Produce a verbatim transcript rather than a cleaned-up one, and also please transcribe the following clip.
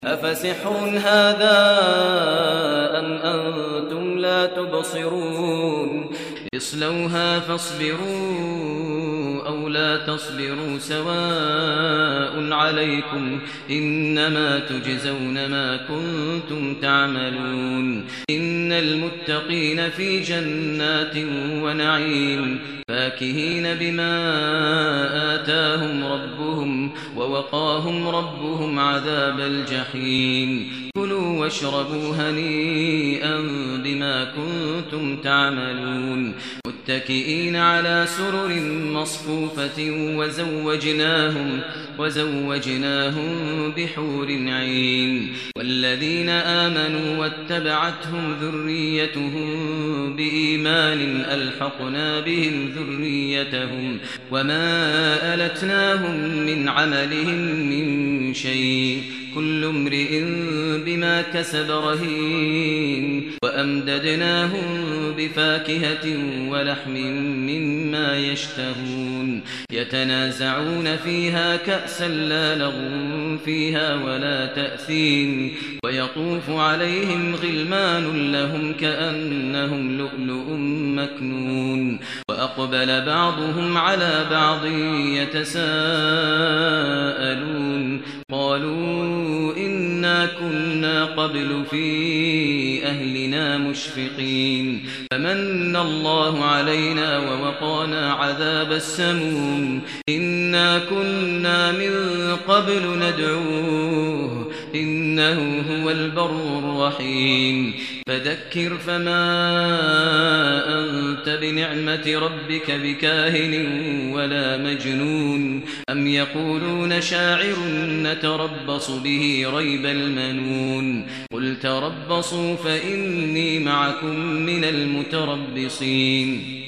أفسحر هذا أم أنتم لا تبصرون اصلوها فاصبروا أو لا تصبروا سواء عليكم إنما تجزون ما كنتم تعملون إن المتقين في جنات ونعيم فاكهين بما آتاهم ربهم ووقاهم ربهم عذاب الجحيم كلوا واشربوا هنيئا بما كنتم تعملون متكئين على سرر مصفوفة وزوجناهم وزوجناهم بحور عين والذين آمنوا واتبعتهم ذريتهم بإيمان ألحقنا بهم ذريتهم وما ألتناهم من عملهم من شيء كل امرئ بما كسب رهين وأمددناهم بفاكهة ولحم مما يشتهون يتنازعون فيها كأسا لا لغو فيها ولا تأثيم ويطوف عليهم غلمان لهم كأنهم لؤلؤ مكنون وأقبل بعضهم على بعض يتساءلون قالوا إنا كنا قبل في أهلنا مشفقين فمن الله علينا ووقانا عذاب السموم إنا كنا من قبل ندعوه إنه هو البر الرحيم فذكر فما أنت بنعمة ربك بكاهن ولا مجنون أم يقولون شاعر نتربص به ريب المنون قل تربصوا فإني معكم من المتربصين